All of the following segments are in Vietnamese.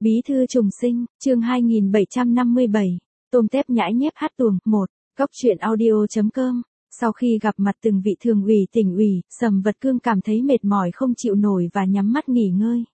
Bí thư trùng sinh, chương 2757, tôm tép nhãi nhép hát tuồng, 1, Cóc truyện audio.com. Sau khi gặp mặt từng vị thường ủy tỉnh ủy, Sầm Vật Cương cảm thấy mệt mỏi không chịu nổi và nhắm mắt nghỉ ngơi.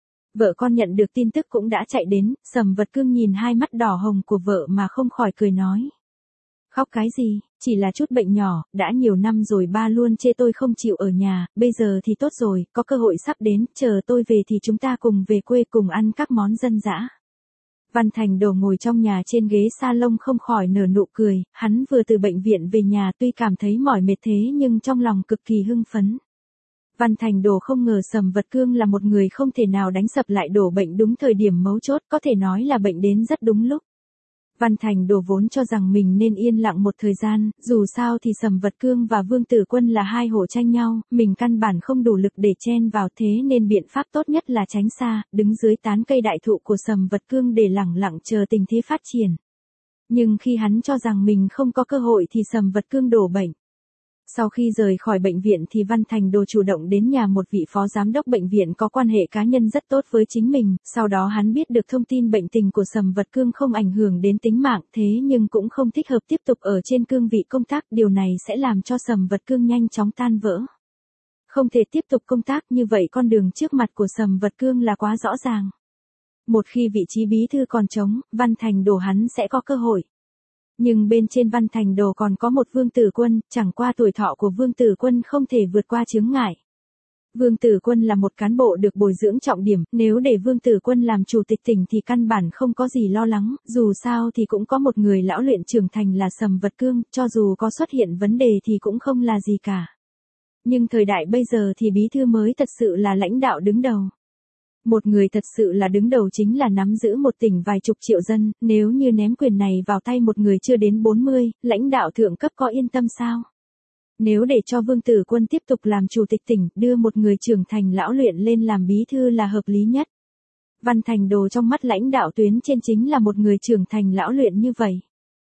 Vợ con nhận được tin tức cũng đã chạy đến, Sầm Vật Cương nhìn hai mắt đỏ hồng của vợ mà không khỏi cười nói. Khóc cái gì, chỉ là chút bệnh nhỏ, đã nhiều năm rồi ba luôn chê tôi không chịu ở nhà, bây giờ thì tốt rồi, có cơ hội sắp đến, chờ tôi về thì chúng ta cùng về quê cùng ăn các món dân dã. Văn Thành Đồ ngồi trong nhà trên ghế salon không khỏi nở nụ cười, hắn vừa từ bệnh viện về nhà tuy cảm thấy mỏi mệt thế nhưng trong lòng cực kỳ hưng phấn. Văn Thành Đồ không ngờ Sầm Vật Cương là một người không thể nào đánh sập lại đổ bệnh đúng thời điểm mấu chốt, có thể nói là bệnh đến rất đúng lúc. Văn Thành Đồ vốn cho rằng mình nên yên lặng một thời gian, dù sao thì Sầm Vật Cương và Vương Tử Quân là hai hổ tranh nhau, mình căn bản không đủ lực để chen vào thế nên biện pháp tốt nhất là tránh xa, đứng dưới tán cây đại thụ của Sầm Vật Cương để lẳng lặng chờ tình thế phát triển. Nhưng khi hắn cho rằng mình không có cơ hội thì Sầm Vật Cương đổ bệnh. Sau khi rời khỏi bệnh viện thì Văn Thành Đồ chủ động đến nhà một vị phó giám đốc bệnh viện có quan hệ cá nhân rất tốt với chính mình, sau đó hắn biết được thông tin bệnh tình của Sầm Vật Cương không ảnh hưởng đến tính mạng thế nhưng cũng không thích hợp tiếp tục ở trên cương vị công tác, điều này sẽ làm cho Sầm Vật Cương nhanh chóng tan vỡ. Không thể tiếp tục công tác như vậy, con đường trước mặt của Sầm Vật Cương là quá rõ ràng. Một khi vị trí bí thư còn trống, Văn Thành Đồ hắn sẽ có cơ hội. Nhưng bên trên Văn Thành Đồ còn có một Vương Tử Quân, chẳng qua tuổi thọ của Vương Tử Quân không thể vượt qua chướng ngại. Vương Tử Quân là một cán bộ được bồi dưỡng trọng điểm, nếu để Vương Tử Quân làm chủ tịch tỉnh thì căn bản không có gì lo lắng, dù sao thì cũng có một người lão luyện trưởng thành là Sầm Vật Cương, cho dù có xuất hiện vấn đề thì cũng không là gì cả. Nhưng thời đại bây giờ thì bí thư mới thật sự là lãnh đạo đứng đầu. Một người thật sự là đứng đầu chính là nắm giữ một tỉnh vài chục triệu dân, nếu như ném quyền này vào tay một người chưa đến 40, lãnh đạo thượng cấp có yên tâm sao? Nếu để cho Vương Tử Quân tiếp tục làm chủ tịch tỉnh, đưa một người trưởng thành lão luyện lên làm bí thư là hợp lý nhất. Văn Thành Đồ trong mắt lãnh đạo tuyến trên chính là một người trưởng thành lão luyện như vậy.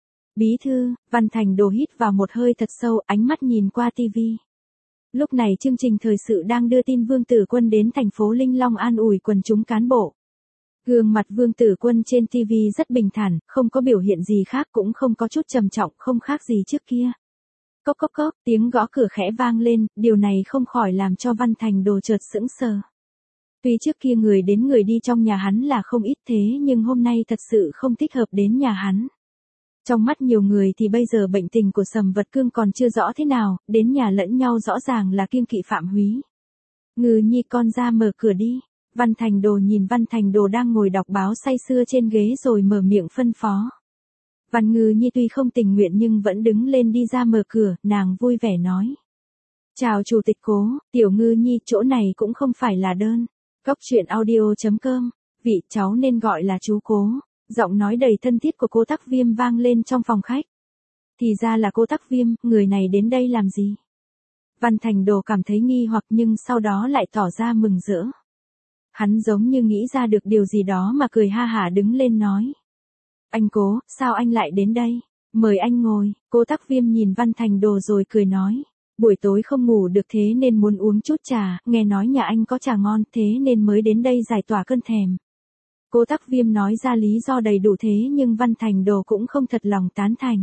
Bí thư, Văn Thành Đồ hít vào một hơi thật sâu, ánh mắt nhìn qua tivi. Lúc này chương trình thời sự đang đưa tin Vương Tử Quân đến thành phố Linh Long an ủi quần chúng cán bộ. Gương mặt Vương Tử Quân trên TV rất bình thản, không có biểu hiện gì khác cũng không có chút trầm trọng, không khác gì trước kia. Cốc cốc cốc, tiếng gõ cửa khẽ vang lên, điều này không khỏi làm cho Văn Thành Đồ chợt sững sờ. Tuy trước kia người đến người đi trong nhà hắn là không ít thế nhưng hôm nay thật sự không thích hợp đến nhà hắn. Trong mắt nhiều người thì bây giờ bệnh tình của Sầm Vật Cương còn chưa rõ thế nào, đến nhà lẫn nhau rõ ràng là kiêng kỵ Phạm Húy. Ngư Nhi con ra mở cửa đi. Văn Thành Đồ nhìn Văn Thành Đồ đang ngồi đọc báo say sưa trên ghế rồi mở miệng phân phó. Văn Ngư Nhi tuy không tình nguyện nhưng vẫn đứng lên đi ra mở cửa, nàng vui vẻ nói. Chào Chủ tịch Cố, tiểu Ngư Nhi, chỗ này cũng không phải là đơn. Cóc truyện audio.com, vị cháu nên gọi là chú Cố. Giọng nói đầy thân thiết của cô Tắc Viêm vang lên trong phòng khách. Thì ra là cô Tắc Viêm, người này đến đây làm gì? Văn Thành Đồ cảm thấy nghi hoặc nhưng sau đó lại tỏ ra mừng rỡ. Hắn giống như nghĩ ra được điều gì đó mà cười ha hả đứng lên nói. Anh Cố, sao anh lại đến đây? Mời anh ngồi. Cô Tắc Viêm nhìn Văn Thành Đồ rồi cười nói. Buổi tối không ngủ được thế nên muốn uống chút trà, nghe nói nhà anh có trà ngon thế nên mới đến đây giải tỏa cơn thèm. Cô Tắc Viêm nói ra lý do đầy đủ thế nhưng Văn Thành Đồ cũng không thật lòng tán thành.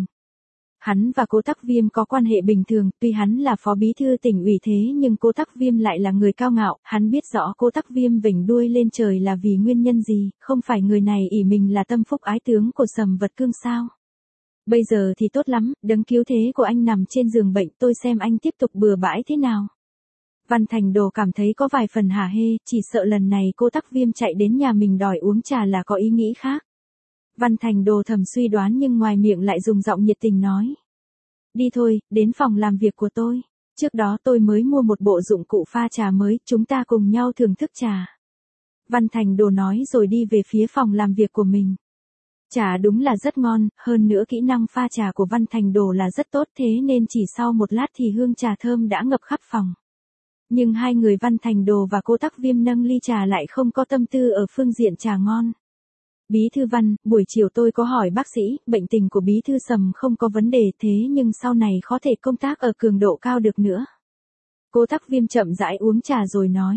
Hắn và cô Tắc Viêm có quan hệ bình thường, tuy hắn là phó bí thư tỉnh ủy thế nhưng cô Tắc Viêm lại là người cao ngạo, hắn biết rõ cô Tắc Viêm vểnh đuôi lên trời là vì nguyên nhân gì, không phải người này ỷ mình là tâm phúc ái tướng của Sầm Vật Cương sao. Bây giờ thì tốt lắm, đấng cứu thế của anh nằm trên giường bệnh, tôi xem anh tiếp tục bừa bãi thế nào. Văn Thành Đồ cảm thấy có vài phần hả hê, chỉ sợ lần này cô Tắc Viêm chạy đến nhà mình đòi uống trà là có ý nghĩ khác. Văn Thành Đồ thầm suy đoán nhưng ngoài miệng lại dùng giọng nhiệt tình nói. Đi thôi, đến phòng làm việc của tôi. Trước đó tôi mới mua một bộ dụng cụ pha trà mới, chúng ta cùng nhau thưởng thức trà. Văn Thành Đồ nói rồi đi về phía phòng làm việc của mình. Trà đúng là rất ngon, hơn nữa kỹ năng pha trà của Văn Thành Đồ là rất tốt thế nên chỉ sau một lát thì hương trà thơm đã ngập khắp phòng. Nhưng hai người Văn Thành Đồ và cô Tắc Viêm nâng ly trà lại không có tâm tư ở phương diện trà ngon. Bí thư Văn, buổi chiều tôi có hỏi bác sĩ, bệnh tình của bí thư Sầm không có vấn đề thế nhưng sau này có thể công tác ở cường độ cao được nữa. Cô Tắc Viêm chậm rãi uống trà rồi nói.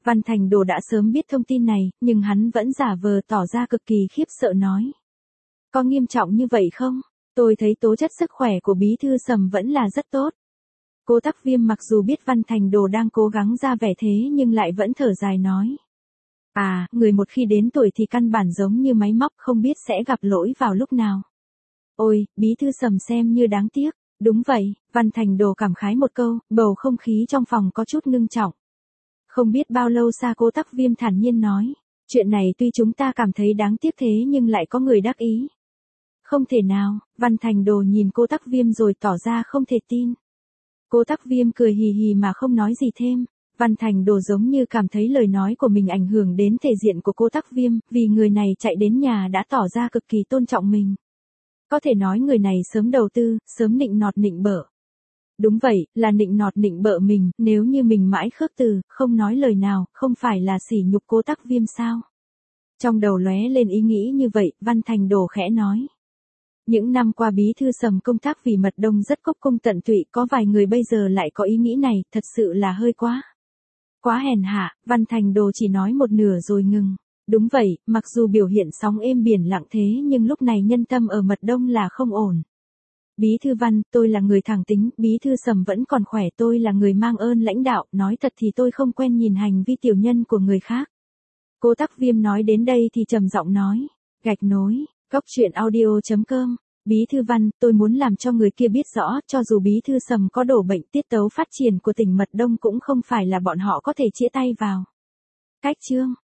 Văn Thành Đồ đã sớm biết thông tin này, nhưng hắn vẫn giả vờ tỏ ra cực kỳ khiếp sợ nói. Có nghiêm trọng như vậy không? Tôi thấy tố chất sức khỏe của bí thư Sầm vẫn là rất tốt. Cố Tắc Viêm mặc dù biết Văn Thành Đồ đang cố gắng ra vẻ thế nhưng lại vẫn thở dài nói. À, người một khi đến tuổi thì căn bản giống như máy móc không biết sẽ gặp lỗi vào lúc nào. Ôi, bí thư Sầm xem như đáng tiếc. Đúng vậy, Văn Thành Đồ cảm khái một câu, bầu không khí trong phòng có chút ngưng trọng. Không biết bao lâu xa Cố Tắc Viêm thản nhiên nói. Chuyện này tuy chúng ta cảm thấy đáng tiếc thế nhưng lại có người đắc ý. Không thể nào, Văn Thành Đồ nhìn Cố Tắc Viêm rồi tỏ ra không thể tin. Cố Tắc Viêm cười hì hì mà không nói gì thêm. Văn Thành Đồ giống như cảm thấy lời nói của mình ảnh hưởng đến thể diện của Cố Tắc Viêm, vì người này chạy đến nhà đã tỏ ra cực kỳ tôn trọng mình. Có thể nói người này sớm đầu tư, sớm nịnh nọt nịnh bợ. Đúng vậy, là nịnh nọt nịnh bợ mình, nếu như mình mãi khước từ, không nói lời nào, không phải là sỉ nhục Cố Tắc Viêm sao? Trong đầu lóe lên ý nghĩ như vậy, Văn Thành Đồ khẽ nói. Những năm qua bí thư Sầm công tác vì mật đông rất cốc công tận tụy, có vài người bây giờ lại có ý nghĩ này, thật sự là hơi quá. Quá hèn hạ, Văn Thành Đồ chỉ nói một nửa rồi ngừng. Đúng vậy, mặc dù biểu hiện sóng êm biển lặng thế nhưng lúc này nhân tâm ở mật đông là không ổn. Bí thư Văn, tôi là người thẳng tính, bí thư Sầm vẫn còn khỏe, tôi là người mang ơn lãnh đạo, nói thật thì tôi không quen nhìn hành vi tiểu nhân của người khác. Cố Tắc Viêm nói đến đây thì trầm giọng nói. Gạch nối, goctruyện audio.com. Bí thư Văn, tôi muốn làm cho người kia biết rõ, cho dù bí thư Sầm có đổ bệnh, tiết tấu phát triển của tỉnh Mật Đông cũng không phải là bọn họ có thể chĩa tay vào. Cách chương